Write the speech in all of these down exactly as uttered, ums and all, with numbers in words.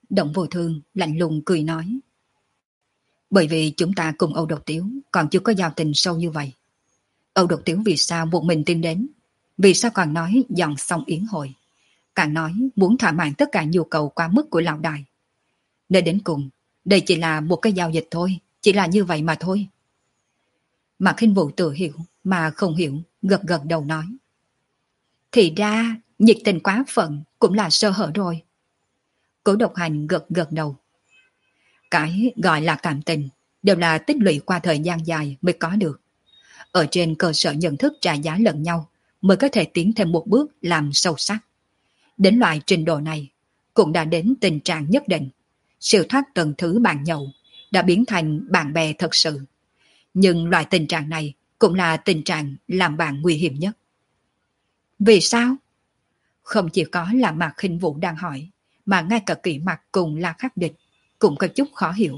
Động Vô Thương lạnh lùng cười nói. Bởi vì chúng ta cùng Âu Độc Tiếu còn chưa có giao tình sâu như vậy. Âu Độc Tiếu vì sao một mình tiến đến? Vì sao còn nói dọn xong yến hội? Càng nói muốn thỏa mãn tất cả nhu cầu quá mức của lão đại. Nên đến cùng, đây chỉ là một cái giao dịch thôi, chỉ là như vậy mà thôi. Mạc Khinh Vũ tự hiểu mà không hiểu, gật gật đầu nói. Thì ra, nhiệt tình quá phận cũng là sơ hở rồi. Cố Độc Hành gật gật đầu. Cái gọi là cảm tình đều là tích lũy qua thời gian dài mới có được. Ở trên cơ sở nhận thức trả giá lẫn nhau mới có thể tiến thêm một bước làm sâu sắc. Đến loại trình độ này cũng đã đến tình trạng nhất định. Siêu thoát tầng thứ bạn nhậu đã biến thành bạn bè thật sự. Nhưng loại tình trạng này cũng là tình trạng làm bạn nguy hiểm nhất. Vì sao? Không chỉ có là Mạc Khinh Vũ đang hỏi, mà ngay cả Kỷ Mặc cùng La Khắc Địch cũng có chút khó hiểu.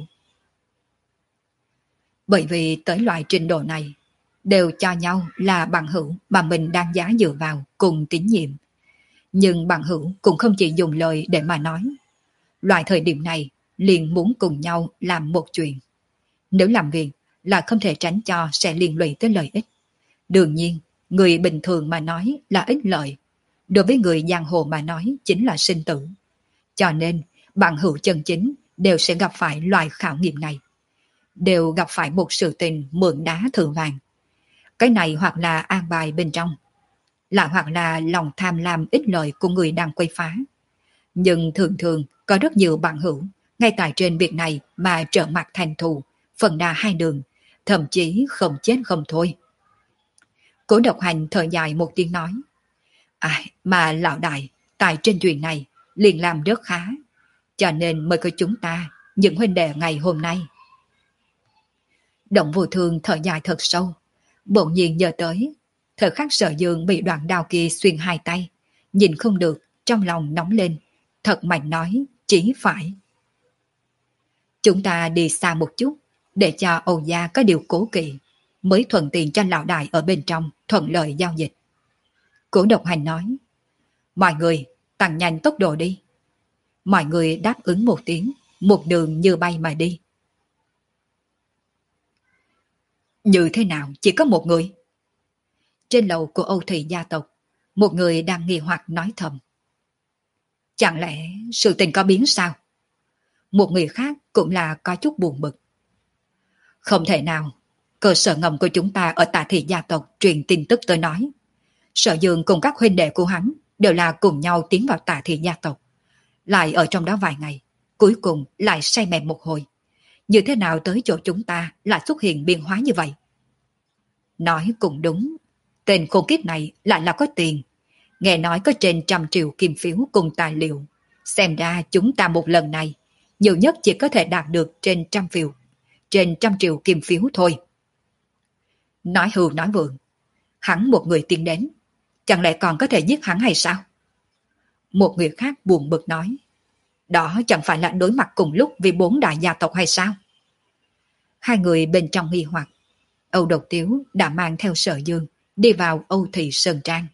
Bởi vì tới loại trình độ này, đều cho nhau là bằng hữu mà mình đang giá dựa vào cùng tín nhiệm. Nhưng bằng hữu cũng không chỉ dùng lời để mà nói. Loại thời điểm này liền muốn cùng nhau làm một chuyện. Nếu làm việc là không thể tránh cho sẽ liên lụy tới lợi ích. Đương nhiên, người bình thường mà nói là ích lợi. Đối với người giang hồ mà nói chính là sinh tử. Cho nên, bằng hữu chân chính đều sẽ gặp phải loại khảo nghiệm này. Đều gặp phải một sự tình mượn đá thử vàng. Cái này hoặc là an bài bên trong, lại hoặc là lòng tham lam ích lợi của người đang quay phá. Nhưng thường thường có rất nhiều bạn hữu ngay tại trên việc này mà trở mặt thành thù, phần đa hai đường, thậm chí không chết không thôi. Cố Độc Hành thở dài một tiếng nói. À, mà lão đại, tại trên chuyện này liền làm rất khá, cho nên mới có chúng ta, những huynh đệ ngày hôm nay. Động Vô Thương thở dài thật sâu, bỗng nhiên nhớ tới thời khắc Sở Dương bị đoạn đao kia xuyên hai tay, nhìn không được, trong lòng nóng lên, thật mạnh nói, chỉ phải. Chúng ta đi xa một chút, để cho Âu gia có điều cố kỵ, mới thuận tiện cho lão đại ở bên trong thuận lợi giao dịch. Cố Độc Hành nói, mọi người tăng nhanh tốc độ đi. Mọi người đáp ứng một tiếng, một đường như bay mà đi. Như thế nào chỉ có một người? Trên lầu của Âu Thủy gia tộc, một người đang nghi hoặc nói thầm. Chẳng lẽ sự tình có biến sao? Một người khác cũng là có chút buồn bực. Không thể nào, cơ sở ngầm của chúng ta ở Tà Thị gia tộc truyền tin tức tới nói. Sở Dương cùng các huynh đệ của hắn đều là cùng nhau tiến vào Tà Thị gia tộc. Lại ở trong đó vài ngày, cuối cùng lại say mềm một hồi. Như thế nào tới chỗ chúng ta lại xuất hiện biến hóa như vậy? Nói cũng đúng, tên khốn kiếp này lại là có tiền. Nghe nói có trên trăm triệu kim phiếu cùng tài liệu. Xem ra chúng ta một lần này, nhiều nhất chỉ có thể đạt được trên trăm phiếu, trên trăm triệu kim phiếu thôi. Nói hưu nói vượng, hắn một người tiến đến, chẳng lẽ còn có thể giết hắn hay sao? Một người khác buồn bực nói, đó chẳng phải là đối mặt cùng lúc vì bốn đại gia tộc hay sao? Hai người bên trong nghi hoặc, Âu Độc Tiếu đã mang theo Sở Dương đi vào Âu Thị Sơn Trang.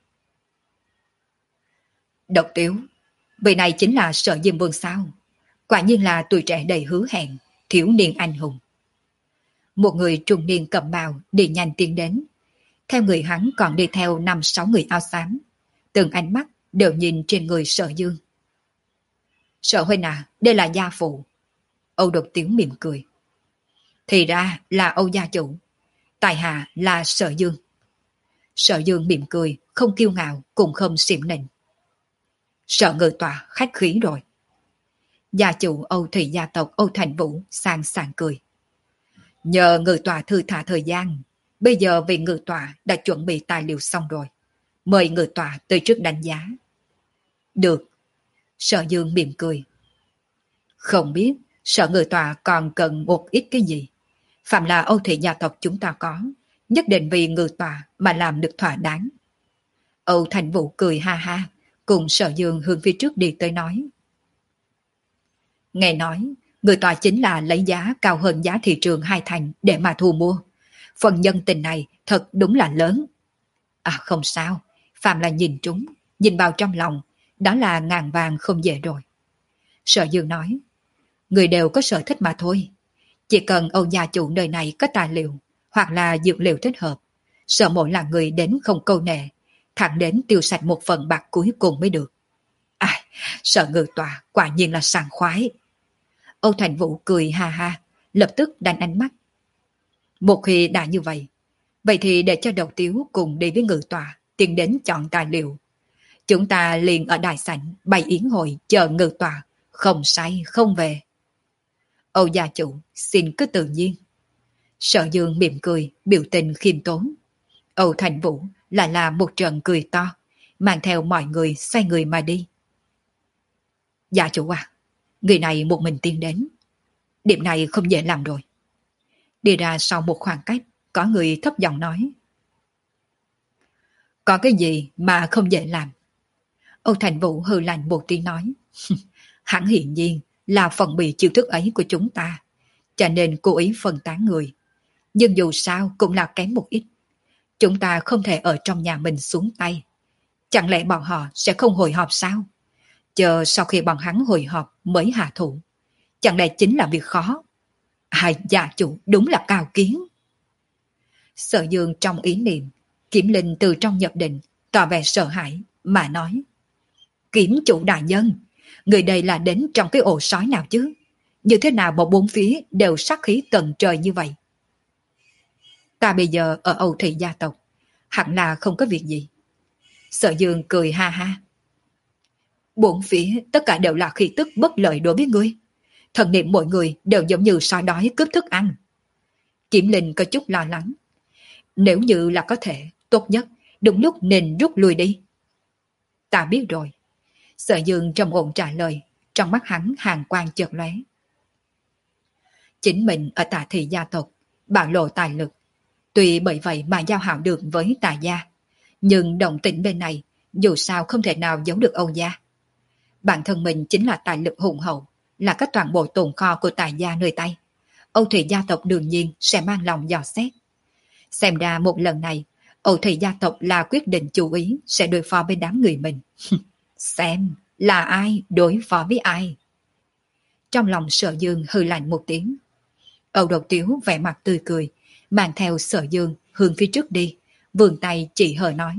Độc Tiếu, vị này chính là Sở Diêm Vương sao? Quả nhiên là tuổi trẻ đầy hứa hẹn, thiếu niên anh hùng. Một người trung niên cầm bào đi nhanh tiến đến. Theo người hắn còn đi theo năm sáu người áo xám. Từng ánh mắt đều nhìn trên người Sở Dương. Sở huynh à, đây là gia phụ. Âu Độc Tiếu mỉm cười. Thì ra là Âu gia chủ. Tài hạ là Sở Dương. Sở Dương mỉm cười, không kiêu ngạo, cũng không xiểm nịnh. Sở Ngự Tọa khách khí rồi. Gia chủ Âu Thị gia tộc Âu Thành Vũ sang sảng cười. Nhờ Ngự Tọa thư thả thời gian, bây giờ vị Ngự Tọa đã chuẩn bị tài liệu xong rồi. Mời Ngự Tọa tới trước đánh giá. Được. Sở Dương mỉm cười. Không biết Sở Ngự Tọa còn cần một ít cái gì. Phạm là Âu Thị gia tộc chúng ta có, nhất định vì Ngự Tọa mà làm được thỏa đáng. Âu Thành Vũ cười ha ha, cùng Sở Dương hướng phía trước đi tới nói. Nghe nói, Ngự Tọa chính là lấy giá cao hơn giá thị trường hai thành để mà thu mua. Phần nhân tình này thật đúng là lớn. À không sao, Phạm là nhìn trúng, nhìn vào trong lòng, đó là ngàn vàng không dễ rồi. Sở Dương nói, người đều có sở thích mà thôi. Chỉ cần Âu gia chủ nơi này có tài liệu hoặc là dược liệu thích hợp, Sở Mộ là người đến không câu nệ, thẳng đến tiêu sạch một phần bạc cuối cùng mới được. À, Sở Ngự Tọa quả nhiên là sảng khoái. Âu Thành Vũ cười ha ha, lập tức đánh ánh mắt. Một khi đã như vậy, vậy thì để cho Độc Tiếu cùng đi với Ngự Tọa tiến đến chọn tài liệu. Chúng ta liền ở đại sảnh bày yến hội chờ Ngự Tọa, không say không về. Âu gia chủ xin cứ tự nhiên. Sở Dương mỉm cười, biểu tình khiêm tốn. Âu Thành Vũ lại là một trận cười to, mang theo mọi người xoay người mà đi. Gia chủ à, người này một mình tiến đến. Điểm này không dễ làm rồi. Đi ra sau một khoảng cách, có người thấp giọng nói. Có cái gì mà không dễ làm? Âu Thành Vũ hừ lạnh một tiếng nói. Hắn hiển nhiên là phần bị chiêu thức ấy của chúng ta, cho nên cố ý phân tán người. Nhưng dù sao cũng là kém một ít. Chúng ta không thể ở trong nhà mình xuống tay. Chẳng lẽ bọn họ sẽ không hội họp sao? Chờ sau khi bọn hắn hội họp mới hạ thủ. Chẳng lẽ chính là việc khó? Hai gia chủ đúng là cao kiến. Sở Dương trong ý niệm, Kiểm Linh từ trong nhập định, tỏ vẻ sợ hãi, mà nói. Kiểm chủ đại nhân, người đây là đến trong cái ổ sói nào chứ? Như thế nào mà bốn phía đều sát khí tận trời như vậy? Ta bây giờ ở Âu Thị gia tộc, hẳn là không có việc gì. Sở Dương cười ha ha. Bốn phía tất cả đều là khí tức bất lợi đối với ngươi. Thần niệm mọi người đều giống như sói đói cướp thức ăn. Kiểm Linh có chút lo lắng. Nếu như là có thể, tốt nhất, đúng lúc nên rút lui đi. Ta biết rồi. Sở Dương trầm ổn trả lời, trong mắt hắn hàn quang chợt lóe. Chính mình ở Tạ Thị gia tộc, bạo lộ tài lực. Tuy bởi vậy mà giao hảo được với Tạ gia, nhưng động tĩnh bên này dù sao không thể nào giấu được Âu gia. Bản thân mình chính là tài lực hùng hậu, là các toàn bộ tồn kho của Tạ gia nơi tay. Âu Thủy gia tộc đương nhiên sẽ mang lòng dò xét. Xem ra một lần này, Âu Thủy gia tộc là quyết định chú ý sẽ đối phó với đám người mình. Xem là ai đối phó với ai. Trong lòng Sở Dương hừ lạnh một tiếng. Âu Độc Tiếu vẻ mặt tươi cười, mang theo Sở Dương hướng phía trước đi, vươn tay chỉ hờ nói.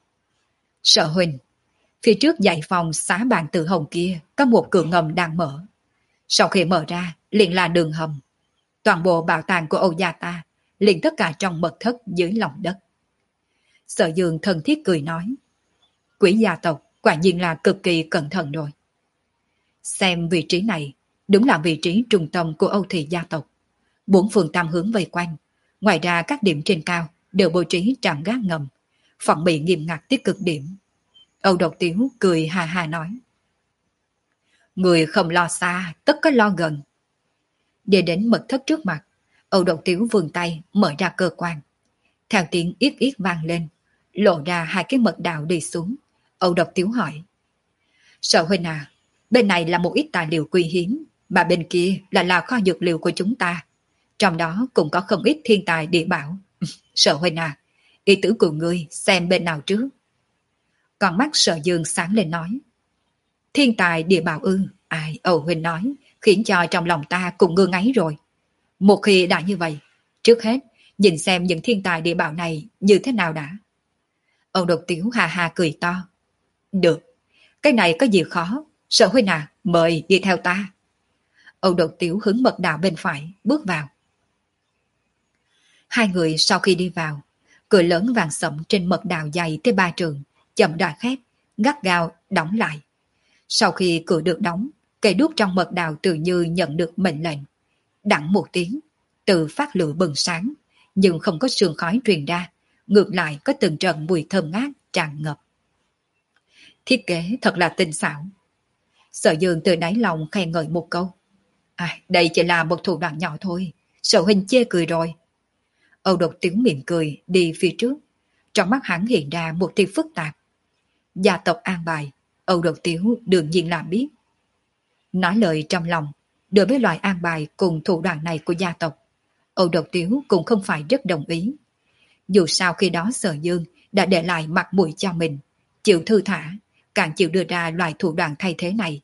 Sở huynh, phía trước dãy phòng xá bàn tự hồng kia có một cửa ngầm đang mở. Sau khi mở ra, liền là đường hầm. Toàn bộ bảo tàng của Âu gia ta, liền tất cả trong mật thất dưới lòng đất. Sở Dương thân thiết cười nói. Quỷ gia tộc quả nhiên là cực kỳ cẩn thận rồi. Xem vị trí này, đúng là vị trí trung tâm của Âu Thị gia tộc. Bốn phương tam hướng vây quanh. Ngoài ra các điểm trên cao đều bố trí trạm gác ngầm, phòng bị nghiêm ngặt tới cực điểm. Âu Độc Tiếu cười hà hà nói. Người không lo xa, tất có lo gần. Đi đến mật thất trước mặt, Âu Độc Tiếu vươn tay mở ra cơ quan. Theo tiếng yết yết vang lên, lộ ra hai cái mật đạo đi xuống. Âu Độc Tiếu hỏi. Sở huynh à, bên này là một ít tài liệu quý hiếm, mà bên kia là là kho dược liệu của chúng ta. Trong đó cũng có không ít thiên tài địa bảo. Sở huynh à, ý tứ của ngươi xem bên nào trước. Còn mắt Sở Dương sáng lên nói. Thiên tài địa bảo ư, ai, Âu huynh nói, khiến cho trong lòng ta cũng ngơ ngáy rồi. Một khi đã như vậy, trước hết, nhìn xem những thiên tài địa bảo này như thế nào đã. Âu Độc Tiếu hà hà cười to. Được, cái này có gì khó, Sở huynh à, mời đi theo ta. Âu Độc Tiếu hướng mật đạo bên phải, bước vào. Hai người sau khi đi vào, cửa lớn vàng sẫm trên mật đạo dày tới ba trường, chậm rãi khép, gắt gao đóng lại. Sau khi cửa được đóng, cây đuốc trong mật đạo tự như nhận được mệnh lệnh. Đặng một tiếng, tự phát lửa bừng sáng, nhưng không có sương khói truyền ra, ngược lại có từng trận mùi thơm ngát tràn ngập. Thiết kế thật là tinh xảo. Sở Dương từ đáy lòng khen ngợi một câu. À, đây chỉ là một thủ đoạn nhỏ thôi, Sở huynh chê cười rồi. Âu Độc Tiếu mỉm cười đi phía trước, trong mắt hắn hiện ra một tia phức tạp. Gia tộc an bài, Âu Độc Tiếu đương nhiên là biết. Nói lời trong lòng, đối với loại an bài cùng thủ đoạn này của gia tộc, Âu Độc Tiếu cũng không phải rất đồng ý. Dù sao khi đó Sở Dương đã để lại mặt mũi cho mình, chịu thư thả, càng chịu đưa ra loại thủ đoạn thay thế này,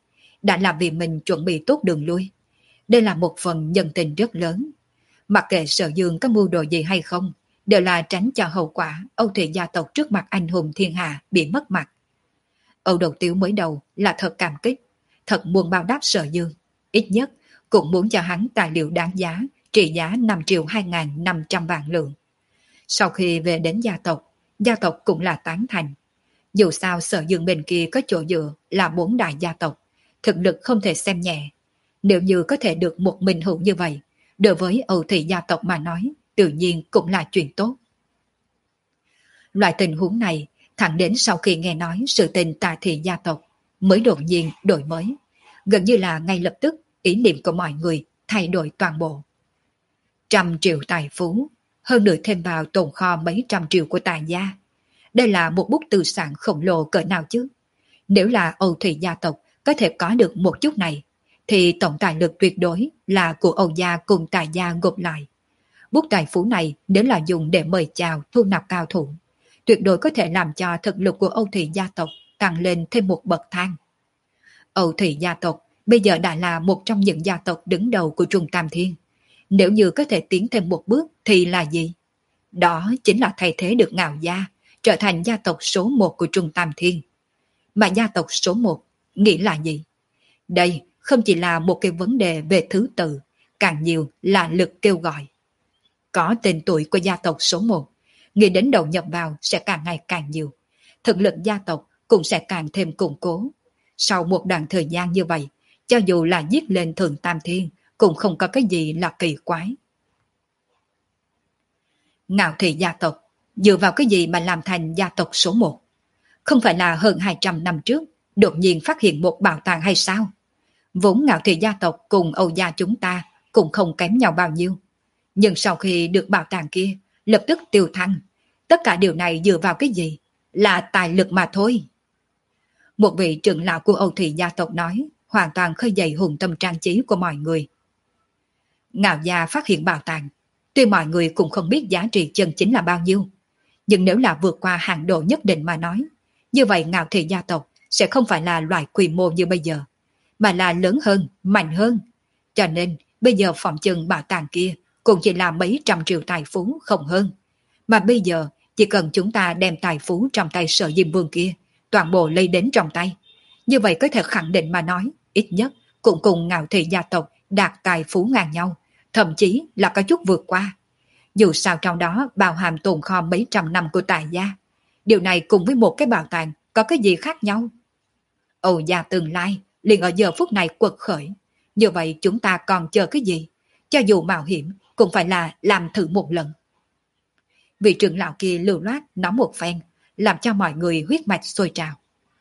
đã là vì mình chuẩn bị tốt đường lui. Đây là một phần nhân tình rất lớn. Mặc kệ Sở Dương có mưu đồ gì hay không, đều là tránh cho hậu quả Âu Thủy gia tộc trước mặt anh hùng thiên hạ bị mất mặt. Âu Đầu Tiếu mới đầu là thật cảm kích, thật muốn báo đáp Sở Dương, ít nhất cũng muốn cho hắn tài liệu đáng giá, trị giá năm triệu hai nghìn năm trăm vạn lượng. Sau khi về đến gia tộc, gia tộc cũng là tán thành. Dù sao Sở Dương bên kia có chỗ dựa là bốn đại gia tộc, thực lực không thể xem nhẹ. Nếu như có thể được một mình hữu như vậy, đối với Âu Thủy gia tộc mà nói, tự nhiên cũng là chuyện tốt. Loại tình huống này, thẳng đến sau khi nghe nói sự tình Tà Thị gia tộc, mới đột nhiên đổi mới. Gần như là ngay lập tức, ý niệm của mọi người thay đổi toàn bộ. Trăm triệu tài phú, hơn nữa thêm vào tồn kho mấy trăm triệu của Tà gia. Đây là một bút tư sản khổng lồ cỡ nào chứ? Nếu là Âu Thủy gia tộc có thể có được một chút này, thì tổng tài lực tuyệt đối là của Âu gia cùng Tà gia gộp lại. Bút tài phú này nếu là dùng để mời chào thu nạp cao thủ, tuyệt đối có thể làm cho thực lực của Âu Thủy gia tộc tăng lên thêm một bậc thang. Âu Thủy gia tộc bây giờ đã là một trong những gia tộc đứng đầu của Trung Tam Thiên. Nếu như có thể tiến thêm một bước thì là gì? Đó chính là thay thế được Ngạo gia, trở thành gia tộc số một của Trung Tam Thiên. Mà gia tộc số một nghĩ là gì? Đây không chỉ là một cái vấn đề về thứ tự, càng nhiều là lực kêu gọi. Có tên tuổi của gia tộc số một, nghĩ đến đầu nhập vào sẽ càng ngày càng nhiều. Thực lực gia tộc cũng sẽ càng thêm củng cố. Sau một đoạn thời gian như vậy, cho dù là giết lên Thượng Tam Thiên, cũng không có cái gì là kỳ quái. Ngạo Thị gia tộc dựa vào cái gì mà làm thành gia tộc số một? Không phải là hơn hai trăm năm trước đột nhiên phát hiện một bảo tàng hay sao? Vốn Ngạo Thị gia tộc cùng Âu gia chúng ta cũng không kém nhau bao nhiêu. Nhưng sau khi được bảo tàng kia, lập tức tiêu thăng. Tất cả điều này dựa vào cái gì? Là tài lực mà thôi. Một vị trưởng lão của Âu Thủy gia tộc nói, hoàn toàn khơi dậy hùng tâm trang trí của mọi người. Ngạo gia phát hiện bảo tàng, tuy mọi người cũng không biết giá trị chân chính là bao nhiêu, nhưng nếu là vượt qua hạn độ nhất định mà nói, như vậy Ngạo Thị gia tộc sẽ không phải là loại quy mô như bây giờ, mà là lớn hơn, mạnh hơn. Cho nên bây giờ phòng chừng bảo tàng kia cũng chỉ là mấy trăm triệu tài phú không hơn. Mà bây giờ chỉ cần chúng ta đem tài phú trong tay Sở Diêm Vương kia toàn bộ lấy đến trong tay, như vậy có thể khẳng định mà nói, ít nhất cũng cùng Ngạo Thị gia tộc đạt tài phú ngang nhau, thậm chí là có chút vượt qua. Dù sao trong đó bao hàm tồn kho mấy trăm năm của Tài gia, điều này cùng với một cái bảo tàng có cái gì khác nhau? Âu gia tương lai liền ở giờ phút này quật khởi, như vậy chúng ta còn chờ cái gì? Cho dù mạo hiểm cũng phải là làm thử một lần. Vị trưởng lão kia lưu loát nói một phen, làm cho mọi người huyết mạch sôi trào.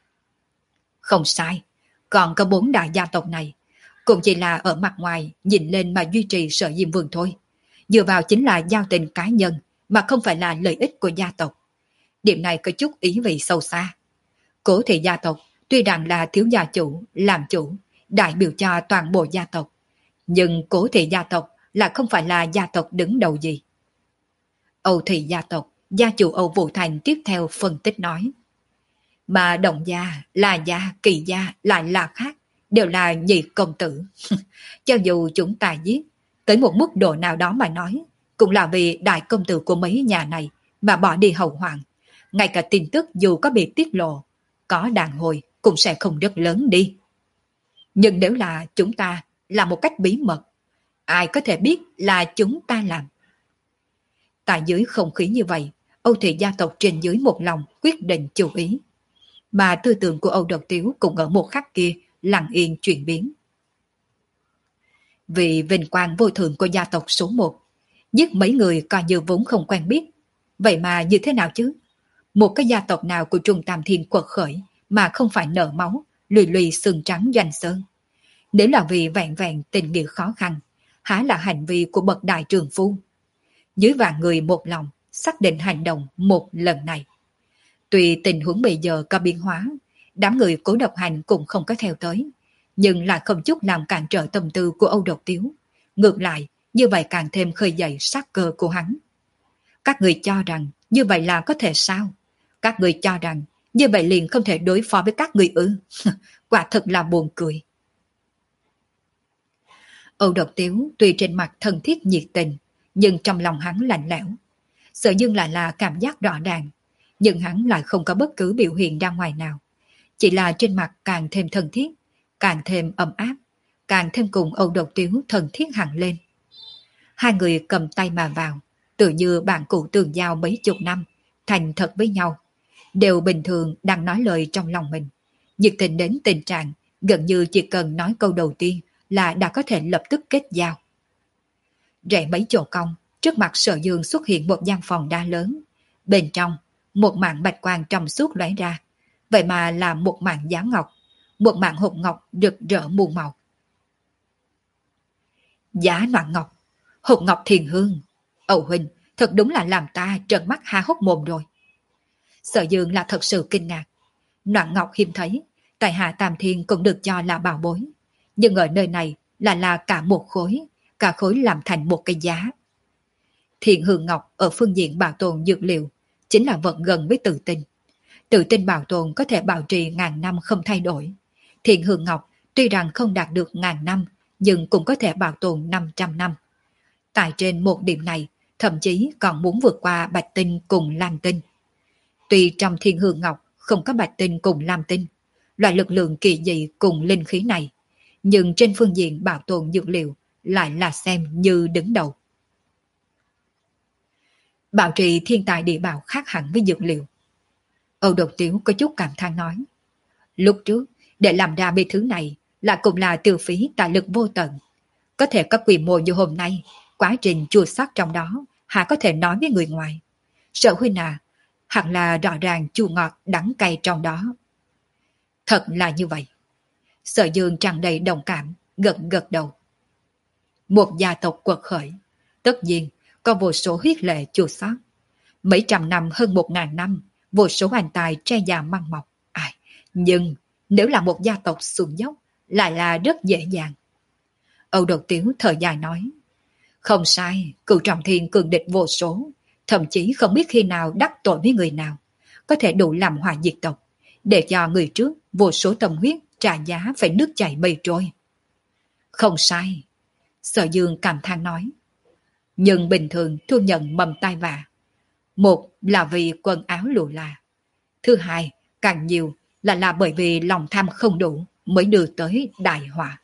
Không sai, còn có bốn đại gia tộc này, cũng chỉ là ở mặt ngoài nhìn lên mà duy trì Sở Diêm Vương thôi. Dựa vào chính là giao tình cá nhân, mà không phải là lợi ích của gia tộc. Điểm này có chút ý vị sâu xa. Cố Thị gia tộc tuy rằng là thiếu gia chủ, làm chủ, đại biểu cho toàn bộ gia tộc, nhưng Cố Thị gia tộc là không phải là gia tộc đứng đầu gì. Âu Thị gia tộc, gia chủ Âu Vũ Thành tiếp theo phân tích nói. Mà Động gia, La gia, Kỳ gia lại là khác, đều là nhị công tử. Cho dù chúng ta giết, tới một mức độ nào đó mà nói, cũng là vì đại công tử của mấy nhà này mà bỏ đi hậu hoàng. Ngay cả tin tức dù có bị tiết lộ, có đàn hồi cũng sẽ không rất lớn đi. Nhưng nếu là chúng ta làm một cách bí mật, ai có thể biết là chúng ta làm? Tại dưới không khí như vậy, Âu Thị gia tộc trên dưới một lòng quyết định chú ý. Mà tư tưởng của Âu Độc Tiếu cũng ở một khắc kia lặng yên chuyển biến. Vì vinh quang vô thượng của gia tộc số một, giết mấy người coi như vốn không quen biết. Vậy mà như thế nào chứ? Một cái gia tộc nào của Trung Tam Thiên quật khởi mà không phải nở máu, lùi lùi xương trắng doanh sơn? Nếu là vì vẹn vẹn tình nghĩa khó khăn, há là hành vi của bậc đại trường phu? Dưới vạn người một lòng, xác định hành động một lần này. Tuy tình huống bây giờ có biến hóa, đám người Cố Độc Hành cũng không có theo tới, nhưng lại không chút làm cản trở tâm tư của Âu Độc Tiếu. Ngược lại, như vậy càng thêm khơi dậy sát cơ của hắn. Các người cho rằng như vậy là có thể sao? Các người cho rằng như vậy liền không thể đối phó với các người ư? Quả thật là buồn cười. Âu Độc Tiếu tuy trên mặt thân thiết nhiệt tình, nhưng trong lòng hắn lạnh lẽo. Sở Dương lại là cảm giác rõ ràng, nhưng hắn lại không có bất cứ biểu hiện ra ngoài nào. Chỉ là trên mặt càng thêm thân thiết, càng thêm ấm áp, càng thêm cùng Âu Độc Tiếu thân thiết hẳn lên. Hai người cầm tay mà vào, tự như bạn cũ tường giao mấy chục năm, thành thật với nhau. Đều bình thường đang nói lời trong lòng mình, nhiệt tình đến tình trạng gần như chỉ cần nói câu đầu tiên là đã có thể lập tức kết giao. Rẽ mấy chỗ cong, trước mặt Sở Dương xuất hiện một gian phòng đa lớn. Bên trong, một mảng bạch quang trong suốt lóe ra, vậy mà là một mảng giá ngọc, một mảng hộp ngọc rực rỡ muôn màu. Giá noạn ngọc, hộp ngọc thiền hương. Âu huynh, thật đúng là làm ta trợn mắt há hốc mồm rồi. Sở Dương là thật sự kinh ngạc. Noạn ngọc hiếm thấy, tại Hạ Tam Thiên cũng được cho là bảo bối, nhưng ở nơi này là là cả một khối, cả khối làm thành một cái giá. Thiền hương ngọc ở phương diện bảo tồn dược liệu chính là vật gần với tự tinh. Tự tinh bảo tồn có thể bảo trì ngàn năm không thay đổi. Thiền hương ngọc tuy rằng không đạt được ngàn năm, nhưng cũng có thể bảo tồn năm trăm năm. Tại trên một điểm này, thậm chí còn muốn vượt qua bạch tinh cùng lam tinh. Tuy trong thiên hương ngọc không có bạch tinh cùng lam tinh, loại lực lượng kỳ dị cùng linh khí này, nhưng trên phương diện bảo tồn dược liệu lại là xem như đứng đầu. Bảo trì thiên tài địa bảo khác hẳn với dược liệu. Âu Độc Tiếu có chút cảm thán nói. Lúc trước, để làm ra mấy thứ này là cũng là tiêu phí tài lực vô tận. Có thể có quy mô như hôm nay, quá trình chua xót trong đó, hạ có thể nói với người ngoài. Sở huynh à, hẳn là rõ ràng chua ngọt đắng cay trong đó. Thật là như vậy. Sở Dương tràn đầy đồng cảm, gật gật đầu. Một gia tộc quật khởi, tất nhiên có vô số huyết lệ chua xót. Mấy trăm năm hơn một ngàn năm, vô số hành tài tre già măng mọc. Ai, nhưng nếu là một gia tộc xuống dốc, lại là rất dễ dàng. Âu Độc Tiếu thở dài nói. Không sai, Cửu Trọng Thiên cường địch vô số, thậm chí không biết khi nào đắc tội với người nào, có thể đủ làm hỏa diệt tộc, để cho người trước vô số tâm huyết trả giá phải nước chảy mây trôi. Không sai, Sở Dương cảm thán nói. Nhưng bình thường thu nhận mầm tai vạ. Một là vì quần áo lụa là. Thứ hai, càng nhiều là là bởi vì lòng tham không đủ mới đưa tới đại họa.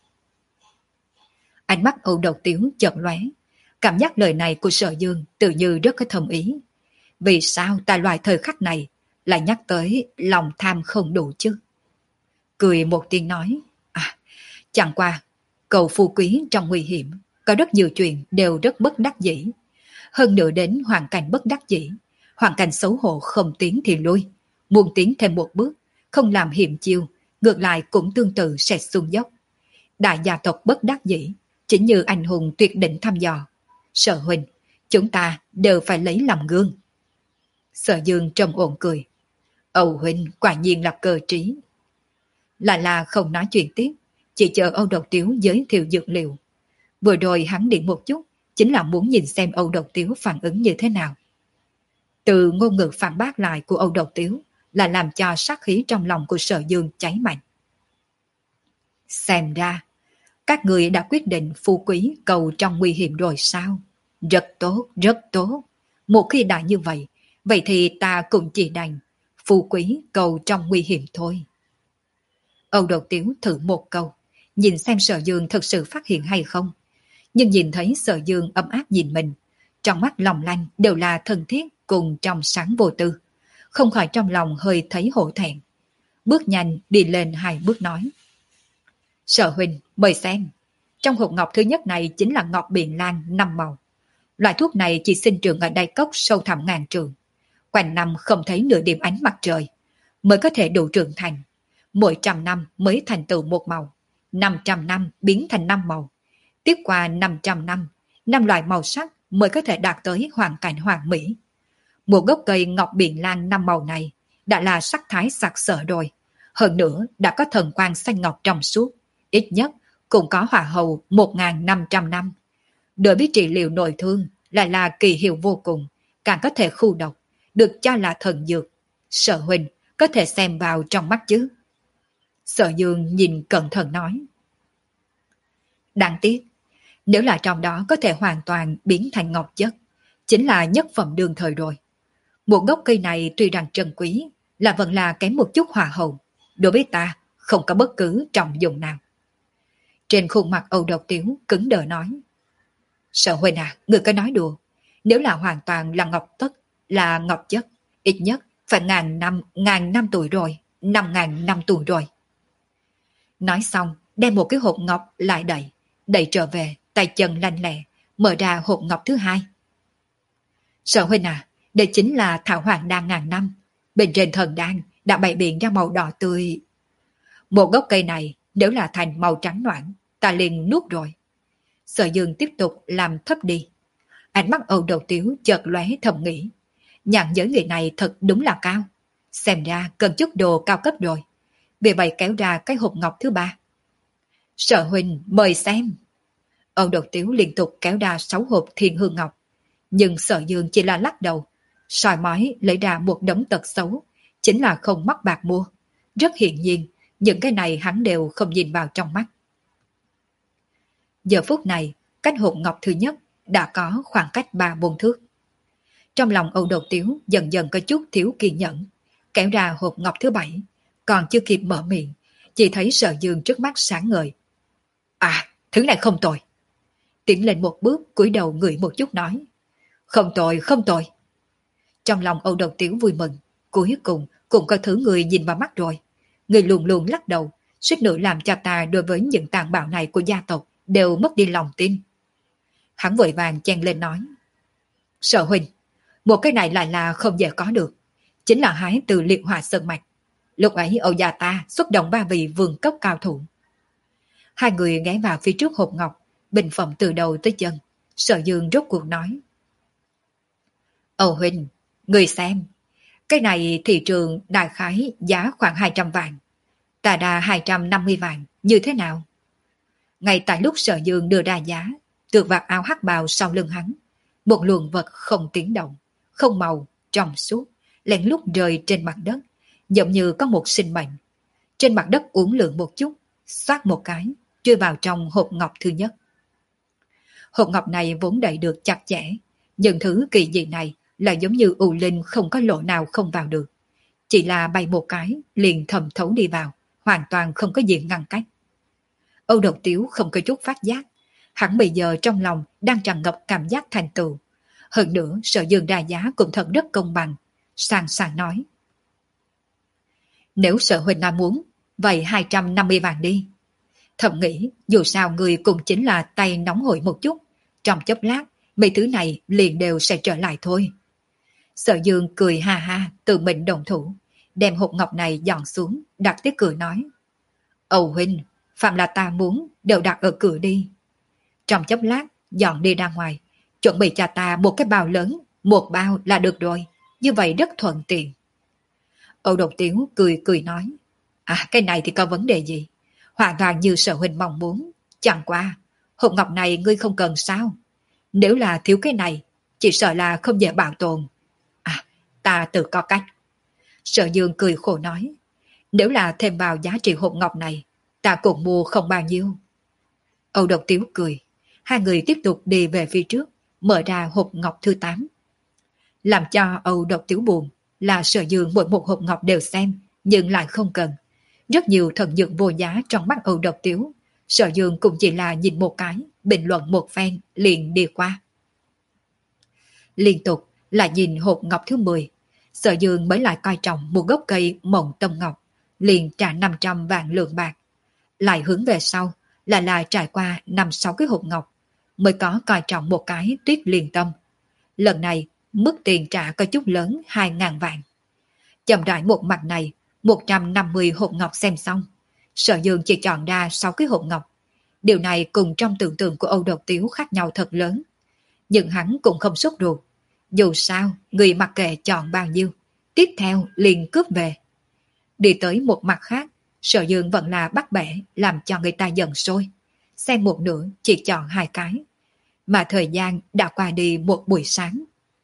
Ánh mắt Âu Độc Tiếu chợt lóe, cảm giác lời này của Sở Dương tự như rất có thầm ý. Vì sao tại loại thời khắc này lại nhắc tới lòng tham không đủ chứ? Cười một tiếng nói, à, chẳng qua, cầu phú quý trong nguy hiểm, có rất nhiều chuyện đều rất bất đắc dĩ. Hơn nữa đến hoàn cảnh bất đắc dĩ, hoàn cảnh xấu hổ không tiến thì lui, muốn tiến thêm một bước, không làm hiểm chiêu, ngược lại cũng tương tự sẽ xuống dốc. Đại gia tộc bất đắc dĩ, chính như anh hùng tuyệt đỉnh thăm dò. Sở huynh, chúng ta đều phải lấy làm gương. Sở Dương trầm ổn cười. Âu huynh quả nhiên là cơ trí. Lại là không nói chuyện tiếp, chỉ chờ Âu Độc Tiếu giới thiệu dược liệu. Vừa rồi hắn điện một chút, chính là muốn nhìn xem Âu Độc Tiếu phản ứng như thế nào. Từ ngôn ngữ phản bác lại của Âu Độc Tiếu là làm cho sát khí trong lòng của Sở Dương cháy mạnh. Xem ra, các người đã quyết định phú quý cầu trong nguy hiểm rồi sao? Rất tốt, rất tốt. Một khi đã như vậy, vậy thì ta cũng chỉ đành phú quý cầu trong nguy hiểm thôi. Âu Độc Tiếu thử một câu, nhìn xem Sở Dương thực sự phát hiện hay không. Nhưng nhìn thấy Sở Dương ấm áp nhìn mình, trong mắt lòng lanh đều là thân thiết cùng trong sáng vô tư, không khỏi trong lòng hơi thấy hổ thẹn. Bước nhanh đi lên hai bước nói. Sở huynh, mời xem. Trong hộp ngọc thứ nhất này chính là ngọc biện lan năm màu. Loại thuốc này chỉ sinh trưởng ở đáy cốc sâu thẳm ngàn trượng. Quanh năm không thấy nửa điểm ánh mặt trời, mới có thể đủ trưởng thành. Mỗi trăm năm mới thành tựu một màu, năm trăm năm biến thành năm màu. Tiếp qua năm trăm năm, năm loại màu sắc mới có thể đạt tới hoàn cảnh hoàn mỹ. Một gốc cây ngọc biện lan năm màu này đã là sắc thái sặc sỡ rồi. Hơn nữa đã có thần quang xanh ngọc trong suốt, ít nhất cũng có hỏa hầu một nghìn năm trăm năm. Đối với trị liệu nội thương lại là kỳ hiệu vô cùng, càng có thể khu độc, được cho là thần dược. Sở huynh có thể xem vào trong mắt chứ? Sở Dương nhìn cẩn thận nói. Đáng tiếc, Nếu là trong đó có thể hoàn toàn biến thành ngọc chất, chính là nhất phẩm đường thời rồi. Một gốc cây này tuy rằng trân quý, là vẫn là kém một chút hòa hậu. Đối với ta, không có bất cứ trọng dụng nào. Trên khuôn mặt Âu Độc Tiếu cứng đờ nói. Sở huynh à, người có nói đùa. Nếu là hoàn toàn là ngọc tất, là ngọc chất, ít nhất phải ngàn năm, ngàn năm tuổi rồi, năm ngàn năm tuổi rồi. Nói xong, đem một cái hộp ngọc lại đẩy, đẩy trở về, tay chân lanh lẹ, mở ra hộp ngọc thứ hai. Sở huynh à, đây chính là thảo hoàng đan ngàn năm. Bên trên thần đan đã bày biện ra màu đỏ tươi. Một gốc cây này nếu là thành màu trắng noãn, ta liền nuốt rồi. Sở Dương tiếp tục làm thấp đi. Ánh mắt Âu Đầu Tiếu chợt lóe thầm nghĩ. Nhãn giới người này thật đúng là cao. Xem ra cần chút đồ cao cấp rồi. Vì vậy kéo ra cái hộp ngọc thứ ba. Sở huynh mời xem. Âu Đầu Tiếu liên tục kéo ra sáu hộp thiên hương ngọc. Nhưng Sở Dương chỉ là lắc đầu. Soi mói lấy ra một đống tật xấu. Chính là không mắc bạc mua. Rất hiển nhiên, những cái này hắn đều không nhìn vào trong mắt. Giờ phút này, cách hộp ngọc thứ nhất đã có khoảng cách ba bốn thước. Trong lòng Âu Đầu Tiếu dần dần có chút thiếu kiên nhẫn, kéo ra hộp ngọc thứ bảy, còn chưa kịp mở miệng, chỉ thấy Sở Dương trước mắt sáng ngời. À, thứ này không tồi. Tiến lên một bước, cúi đầu ngửi một chút nói. Không tồi, không tồi. Trong lòng Âu Đầu Tiếu vui mừng, cuối cùng cũng có thứ người nhìn vào mắt rồi. Người luôn luôn lắc đầu, suýt nữa làm cho ta đối với những tàn bạo này của gia tộc đều mất đi lòng tin. Hắn vội vàng chen lên nói. Sở huynh, một cái này lại là không dễ có được. Chính là hái từ liệt hỏa sơn mạch. Lúc ấy Âu gia ta xuất động ba vị vườn cấp cao thủ. Hai người ghé vào phía trước hộp ngọc, bình phẩm từ đầu tới chân. Sở Dương rốt cuộc nói. Âu huynh, người xem. Cái này thị trường đại khái giá khoảng hai trăm vạn. Ta đà hai trăm năm mươi vạn, như thế nào? Ngay tại lúc Sở Dương đưa ra giá, tược vạt áo hắc bào sau lưng hắn. Một luồng vật không tiếng động, không màu, trong suốt, lén lút rơi trên mặt đất, giống như có một sinh mệnh. Trên mặt đất uốn lượn một chút, xoát một cái, chui vào trong hộp ngọc thứ nhất. Hộp ngọc này vốn đậy được chặt chẽ, nhưng thứ kỳ dị này là giống như u linh không có lỗ nào không vào được. Chỉ là bay một cái, liền thầm thấu đi vào, hoàn toàn không có gì ngăn cách. Âu Độc Tiếu không có chút phát giác, hắn bây giờ trong lòng đang tràn ngập cảm giác thành tựu. Hơn nữa, Sở Dương ra giá cũng thật rất công bằng, sàng sàng nói. Nếu Sở huynh nam muốn, vậy hai trăm năm mươi vạn đi. Thầm nghĩ, dù sao người cũng chính là tay nóng hổi một chút, trong chốc lát, mấy thứ này liền đều sẽ trở lại thôi. Sở Dương cười ha ha, tự mình đồng thủ, đem hộp ngọc này dọn xuống, đặt tới cửa nói. Âu huynh, phạm là ta muốn, đều đặt ở cửa đi. Trong chốc lát, dọn đi ra ngoài, chuẩn bị cho ta một cái bao lớn, một bao là được rồi, như vậy rất thuận tiện. Âu Độc Tiếu cười cười nói. À, cái này thì có vấn đề gì? Hoàn toàn như Sở huynh mong muốn, chẳng qua, hộp ngọc này ngươi không cần sao? Nếu là thiếu cái này, chỉ sợ là không dễ bảo tồn. À, ta tự có cách. Sở Dương cười khổ nói. Nếu là thêm vào giá trị hộp ngọc này, ta cũng mua không bao nhiêu. Âu Độc Tiếu cười. Hai người tiếp tục đi về phía trước, mở ra hộp ngọc thứ tám. Làm cho Âu Độc Tiếu buồn là Sở Dương mỗi một hộp ngọc đều xem, nhưng lại không cần. Rất nhiều thần dược vô giá trong mắt Âu Độc Tiếu. Sở Dương cũng chỉ là nhìn một cái, bình luận một phen, liền đi qua. Liên tục là nhìn hộp ngọc thứ mười. Sở Dương mới lại coi trọng một gốc cây mộng tâm ngọc, liền trả năm trăm vạn lượng bạc. Lại hướng về sau, là là trải qua năm sáu cái hộp ngọc, mới có coi trọng một cái tuyết liên tâm. Lần này, mức tiền trả có chút lớn hai ngàn vạn. Chậm rãi một mặt này, một trăm năm mươi hộp ngọc xem xong. Sở Dương chỉ chọn ra sáu cái hộp ngọc. Điều này cùng trong tưởng tượng của Âu Độc Tiếu khác nhau thật lớn. Nhưng hắn cũng không sốt ruột. Dù sao, người mặc kệ chọn bao nhiêu, tiếp theo liền cướp về. Đi tới một mặt khác, Sở Dương vẫn là bắt bẻ làm cho người ta giận sôi. Xem một nửa chỉ chọn hai cái. Mà thời gian đã qua đi một buổi sáng.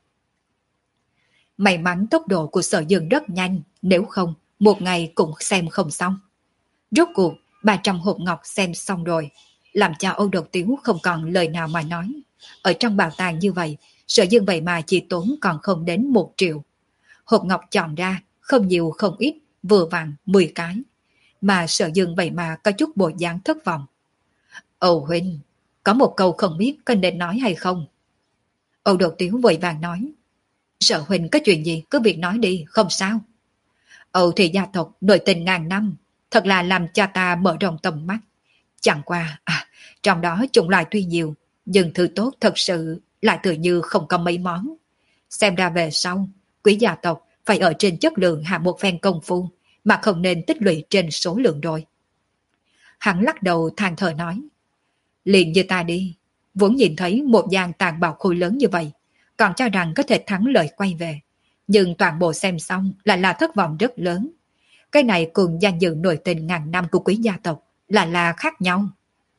May mắn tốc độ của Sở Dương rất nhanh, nếu không, một ngày cũng xem không xong. Rốt cuộc, ba trăm hộp ngọc xem xong rồi. làm cho Âu Đột Tiếu không còn lời nào mà nói. Ở trong bảo tàng như vậy, Sở Dương vậy mà chỉ tốn còn không đến một triệu. Hộp ngọc chọn ra, không nhiều không ít, vừa vặn mười cái. Mà Sở Dương vậy mà có chút bộ dáng thất vọng. Âu huynh, có một câu không biết có nên nói hay không? Âu Đột Tiếu vội vàng nói. Sở huynh có chuyện gì cứ việc nói đi, không sao. Âu thì gia tộc nội tình ngàn năm, thật là làm cho ta mở rộng tầm mắt. Chẳng qua, à, trong đó chủng loại tuy nhiều, nhưng thứ tốt thật sự lại tự như không có mấy món. Xem ra về sau, quý gia tộc phải ở trên chất lượng hạ một phen công phu, mà không nên tích lũy trên số lượng rồi. Hắn lắc đầu than thở nói. Liền như ta đi, vốn nhìn thấy một gian tàn bạo khối lớn như vậy, còn cho rằng có thể thắng lợi quay về. Nhưng toàn bộ xem xong lại là thất vọng rất lớn. Cái này cùng danh dự nội tình ngàn năm của quý gia tộc là là khác nhau.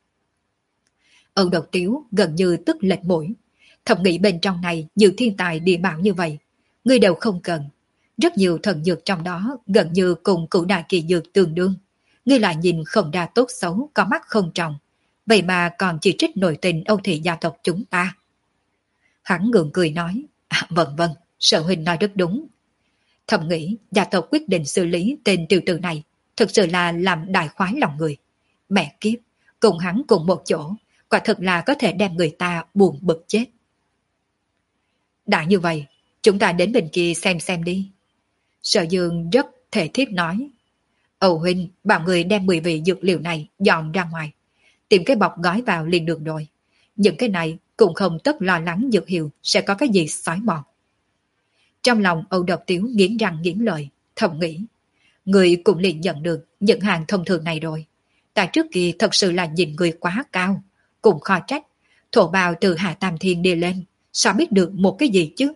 Âu Độc Tiếu gần như tức lệch mũi. Thầm nghĩ bên trong này nhiều thiên tài địa bảo như vậy, người đều không cần. Rất nhiều thần dược trong đó gần như cùng cửu đại kỳ dược tương đương. Ngươi lại nhìn không đa tốt xấu, có mắt không trọng. Vậy mà còn chỉ trích nội tình Âu thị gia tộc chúng ta. Hắn ngượng cười nói. À, vâng vâng, Sở huynh nói rất đúng. Thầm nghĩ gia tộc quyết định xử lý tên tiểu tử này, thực sự là làm đại khoái lòng người. Mẹ kiếp, cùng hắn cùng một chỗ, quả thực là có thể đem người ta buồn bực chết. Đã như vậy, chúng ta đến bên kia xem xem đi. Sở Dương rất thể thiết nói. Âu huynh bảo người đem mười vị dược liệu này dọn ra ngoài, tìm cái bọc gói vào liền được rồi. Những cái này cũng không tất lo lắng dược hiệu sẽ có cái gì xói mòn. Trong lòng Âu Độc Tiếu nghiến răng nghiến lợi, thầm nghĩ. Người cũng liền nhận được những hàng thông thường này rồi. Tại trước kia thật sự là nhìn người quá cao, cũng khó trách. Thổ bào từ Hạ Tam Thiên đi lên, sao biết được một cái gì chứ?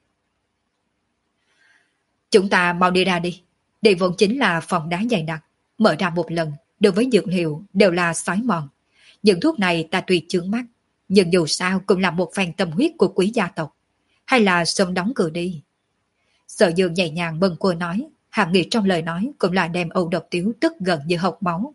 Chúng ta mau đi ra đi. Đây vốn chính là phòng đá dày đặc, mở ra một lần, đối với dược liệu đều là xói mòn. Những thuốc này ta tuy chướng mắt, nhưng dù sao cũng là một phen tâm huyết của quý gia tộc. Hay là sớm đóng cửa đi. Sở Dương nhẹ nhàng bâng quơ nói, hàm nghĩa trong lời nói cũng là đem Âu Độc Tiếu tức gần như hộc máu.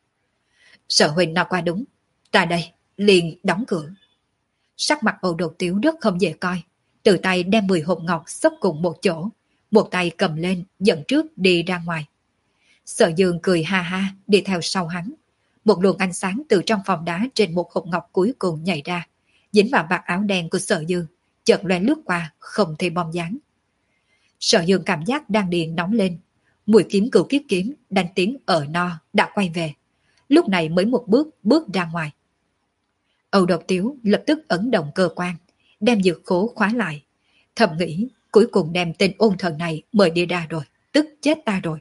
Sở huynh nói qua đúng, ta đây, liền đóng cửa. Sắc mặt Âu Độc Tiếu rất không dễ coi, từ tay đem mười hộp ngọc xốc cùng một chỗ, một tay cầm lên dẫn trước đi ra ngoài. Sở Dương cười ha ha đi theo sau hắn. Một luồng ánh sáng từ trong phòng đá trên một hộp ngọc cuối cùng nhảy ra, dính vào vạt áo đen của Sở Dương, chợt lóe lướt qua không thấy bom dáng. Sở Dương cảm giác đang điền nóng lên, mũi kiếm cửu kiếp kiếm đánh tiếng ở no đã quay về, lúc này mới một bước bước ra ngoài. Âu Độc Tiếu lập tức ấn động cơ quan, đem dược khố khóa lại, thầm nghĩ cuối cùng đem tên ôn thần này mời đi ra rồi, tức chết ta rồi.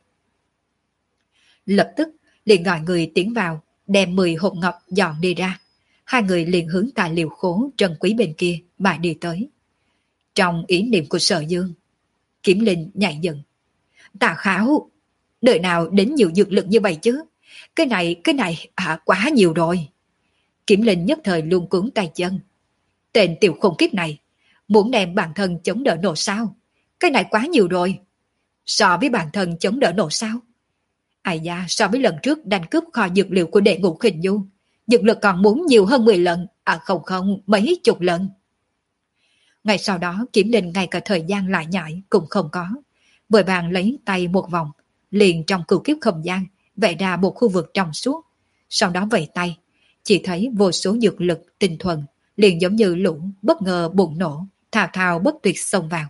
Lập tức liền gọi người tiến vào, đem mười hộp ngọc dọn đi ra. Hai người liền hướng tài liệu khố trân quý bên kia mà đi tới. Trong ý niệm của Sở Dương, Kiếm Linh nhảy dựng. Tà Khảo, đời nào đến nhiều dược lực như vậy chứ? Cái này, cái này, à quá nhiều rồi. Kiếm Linh nhất thời luôn cuốn tay chân. Tên tiểu khủng kiếp này, muốn đem bản thân chống đỡ nổ sao? Cái này quá nhiều rồi. So với bản thân chống đỡ nổ sao? Ai da, so với lần trước đánh cướp kho dược liệu của đệ ngũ Khinh Du, dược lực còn muốn nhiều hơn mười lần, à không không, mấy chục lần. Ngày sau đó Kiếm Linh ngay cả thời gian lại nhảy cũng không có. Vội vàng lấy tay một vòng, liền trong cửu kiếp không gian, vẽ ra một khu vực trong suốt. Sau đó vẫy tay, chỉ thấy vô số dược lực tinh thuần, liền giống như lũ bất ngờ bùng nổ, thao thao bất tuyệt xông vào.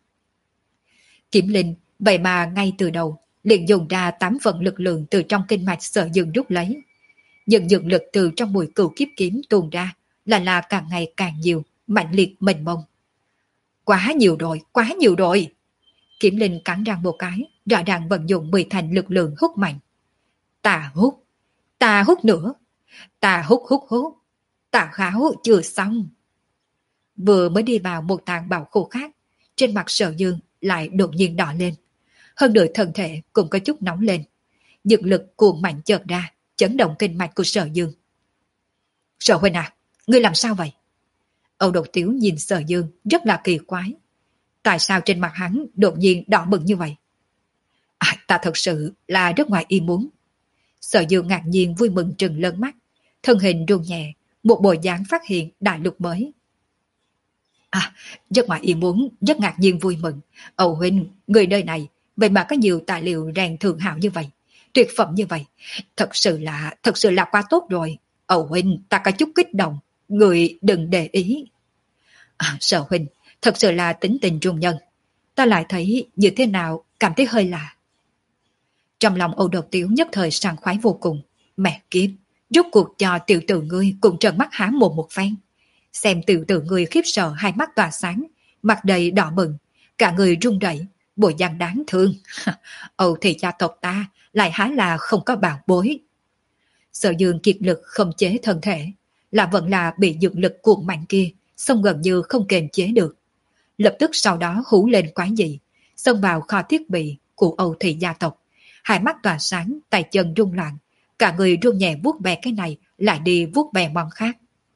Kiếm Linh vậy mà ngay từ đầu liền dùng ra tám phần lực lượng từ trong kinh mạch Sở Dương rút lấy. Những dược lực từ trong mũi cửu kiếp kiếm tuôn ra là là càng ngày càng nhiều, mạnh liệt mênh mông. Quá nhiều rồi, quá nhiều rồi. Kiếm Linh cắn răng một cái, rõ ràng vận dụng mười thành lực lượng hút mạnh. Ta hút, ta hút nữa, ta hút hút hút, ta Khảo chưa xong. Vừa mới đi vào một tàng bảo khô khác, trên mặt Sở Dương lại đột nhiên đỏ lên. Hơn nữa thân thể cũng có chút nóng lên. Dược lực cuồng mạnh chợt ra, chấn động kinh mạch của Sở Dương. Sở huynh à, ngươi làm sao vậy? Âu Độc Tiếu nhìn Sở Dương rất là kỳ quái. Tại sao trên mặt hắn đột nhiên đỏ bừng như vậy? À, ta thật sự là rất ngoài ý muốn. Sở Dương ngạc nhiên vui mừng trừng lớn mắt, thân hình run nhẹ, một bộ dáng phát hiện đại lục mới. À, rất ngoài ý muốn, rất ngạc nhiên vui mừng. Âu huynh, người nơi này, vậy mà có nhiều tài liệu rèn thượng hảo như vậy, tuyệt phẩm như vậy. Thật sự là, thật sự là quá tốt rồi. Âu huynh, ta có chút kích động, người đừng để ý. À, Sở huynh, thật sự là tính tình trung nhân. Ta lại thấy như thế nào, cảm thấy hơi lạ. Trong lòng Âu Độc Tiếu nhất thời sảng khoái vô cùng. Mẹ kiếp, rốt cuộc cho tiểu tử ngươi cùng trợn mắt há mồm một phen. Xem tiểu tử ngươi khiếp sợ, hai mắt tỏa sáng, mặt đầy đỏ bừng, cả người run rẩy, bộ dạng đáng thương. Âu thì gia tộc ta lại há là không có bảo bối. Sở Dương kiệt lực không chế thân thể, là vẫn là bị dược lực cuồng mạnh kia, xong gần như không kềm chế được. Lập tức sau đó hú lên quái dị, xông vào kho thiết bị của Âu thị gia tộc, hai mắt tỏa sáng, tay chân rung loạn, cả người run nhẹ vuốt ve cái này, lại đi vuốt ve món khác.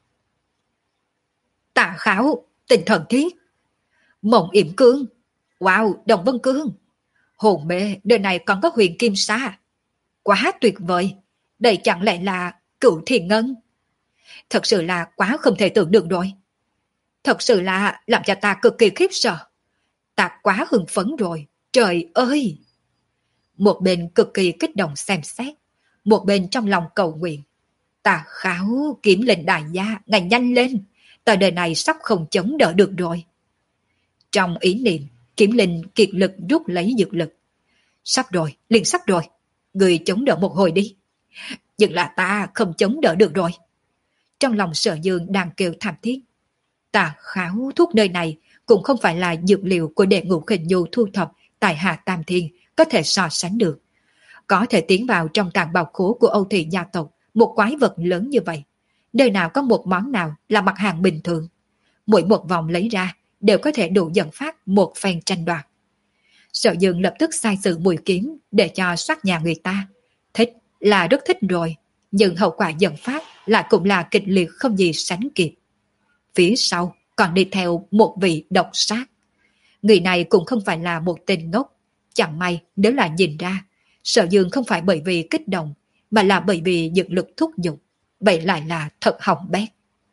Tạ Khảo, tinh thần thiết, Mộng Yểm Cương, wow, Đồng Vân Cương, hồn mê, đời này còn có huyền kim sa, quá tuyệt vời, đây chẳng lẽ là Cửu Thiền Ngân? Thật sự là quá không thể tưởng được rồi. Thật sự là làm cho ta cực kỳ khiếp sợ. Ta quá hưng phấn rồi, trời ơi! Một bên cực kỳ kích động xem xét, một bên trong lòng cầu nguyện. Tạ Khảo, Kiếm Linh đại gia, ngài nhanh lên, ta đời này sắp không chống đỡ được rồi. Trong ý niệm, Kiếm Linh kiệt lực rút lấy dược lực. Sắp rồi, liền sắp rồi, người chống đỡ một hồi đi. Nhưng là ta không chống đỡ được rồi. Trong lòng Sở Dương đang kêu thảm thiết. Tạ Khảo, thuốc nơi này cũng không phải là dược liệu của đệ ngũ khinh nhu thu thập tại Hạ Tam Thiên có thể so sánh được. Có thể tiến vào trong tàng bào khố của Âu thị gia tộc một quái vật lớn như vậy. Nơi nào có một món nào là mặt hàng bình thường. Mỗi một vòng lấy ra đều có thể đủ dẫn phát một phen tranh đoạt. Sở Dương lập tức sai sự mùi kiếm để cho soát nhà người ta. Thích là rất thích rồi, nhưng hậu quả dẫn phát lại cũng là kịch liệt không gì sánh kịp. Phía sau còn đi theo một vị độc sát. Người này cũng không phải là một tên ngốc. Chẳng may nếu là nhìn ra, Sở Dương không phải bởi vì kích động, mà là bởi vì dược lực thúc giục. Vậy lại là thật hỏng bét.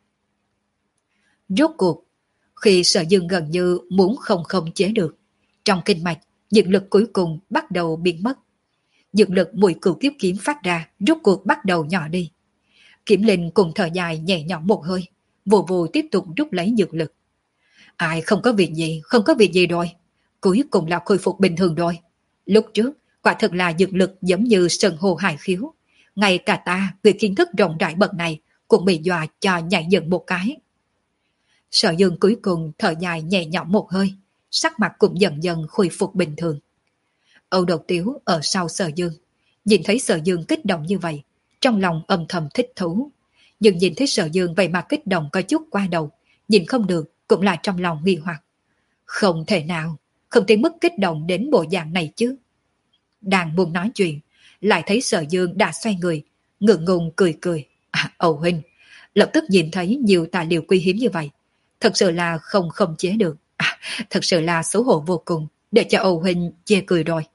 Rốt cuộc, khi Sở Dương gần như muốn không khống chế được, trong kinh mạch, dược lực cuối cùng bắt đầu biến mất. Dược lực mùi cửu kiếp kiếm phát ra, rốt cuộc bắt đầu nhỏ đi. Kiểm Linh cùng thở dài nhẹ nhõm một hơi, vù vù tiếp tục rút lấy dược lực. Ai không có việc gì, không có việc gì rồi. Cuối cùng là khôi phục bình thường rồi. Lúc trước, quả thực là dược lực giống như sân hồ hải khiếu. Ngay cả ta, người kiến thức rộng rãi bậc này, cũng bị dọa cho nhảy dựng một cái. Sở Dương cuối cùng thở dài nhẹ nhõm một hơi, sắc mặt cũng dần dần khôi phục bình thường. Âu Độc Tiếu ở sau Sở Dương, nhìn thấy Sở Dương kích động như vậy, trong lòng âm thầm thích thú. Nhưng nhìn thấy Sở Dương vậy mà kích động có chút qua đầu, nhìn không được cũng là trong lòng nghi hoặc. Không thể nào, không thể mức kích động đến bộ dạng này chứ. Đang muốn nói chuyện, lại thấy Sở Dương đã xoay người, ngượng ngùng cười cười. À, Âu huynh, lập tức nhìn thấy nhiều tài liệu quý hiếm như vậy, thật sự là không không chế được. À, thật sự là xấu hổ vô cùng, để cho Âu huynh chê cười rồi.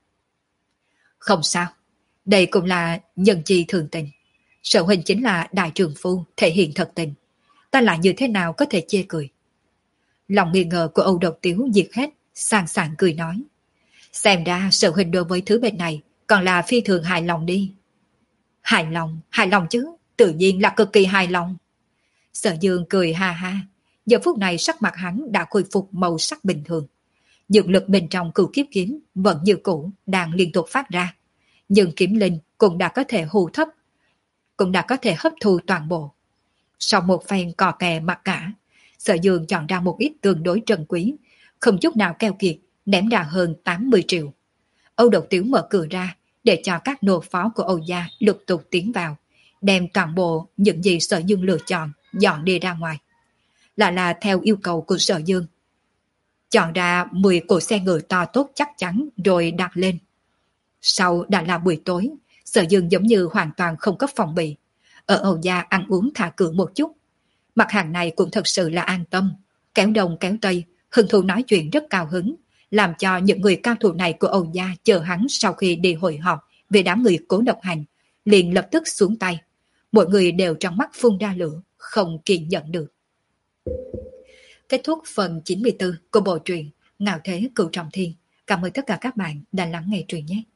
Không sao, đây cũng là nhân chi thường tình. Sở huynh chính là đại trường phu, thể hiện thật tình. Ta lại như thế nào có thể chê cười? Lòng nghi ngờ của Âu Độc Tiếu diệt hết, sàng sàng cười nói. Xem ra Sở huynh đối với thứ bệnh này còn là phi thường hài lòng đi. Hài lòng, hài lòng chứ, tự nhiên là cực kỳ hài lòng. Sở Dương cười ha ha, giờ phút này sắc mặt hắn đã khôi phục màu sắc bình thường. Dược lực bên trong cửu kiếp kiếm vẫn như cũ đang liên tục phát ra, nhưng kiếm linh cũng đã có thể hù thấp, cũng đã có thể hấp thu toàn bộ. Sau một phen cò kè mặc cả, Sở Dương chọn ra một ít tương đối trân quý, không chút nào keo kiệt, ném ra hơn tám mươi triệu. Âu Độc Tiếu mở cửa ra để cho các nô phó của Âu gia lục tục tiến vào, đem toàn bộ những gì Sở Dương lựa chọn dọn đi ra ngoài. Lại là theo yêu cầu của Sở Dương. Chọn ra mười cỗ xe ngựa to tốt chắc chắn rồi đặt lên. Sau đã là buổi tối, Sở Dương giống như hoàn toàn không có phòng bị. Ở Âu gia ăn uống thả cửa một chút. Mặt hàng này cũng thật sự là an tâm. Kéo đông kéo tây, hứng thú nói chuyện rất cao hứng, làm cho những người cao thủ này của Âu gia chờ hắn sau khi đi hội họp về đám người cố độc hành, liền lập tức xuống tay. Mọi người đều trong mắt phun ra lửa, không kiên nhẫn được. Kết thúc phần chín mươi tư của bộ truyện Ngạo Thế Cửu Trọng Thiên. Cảm ơn tất cả các bạn đã lắng nghe truyện nhé.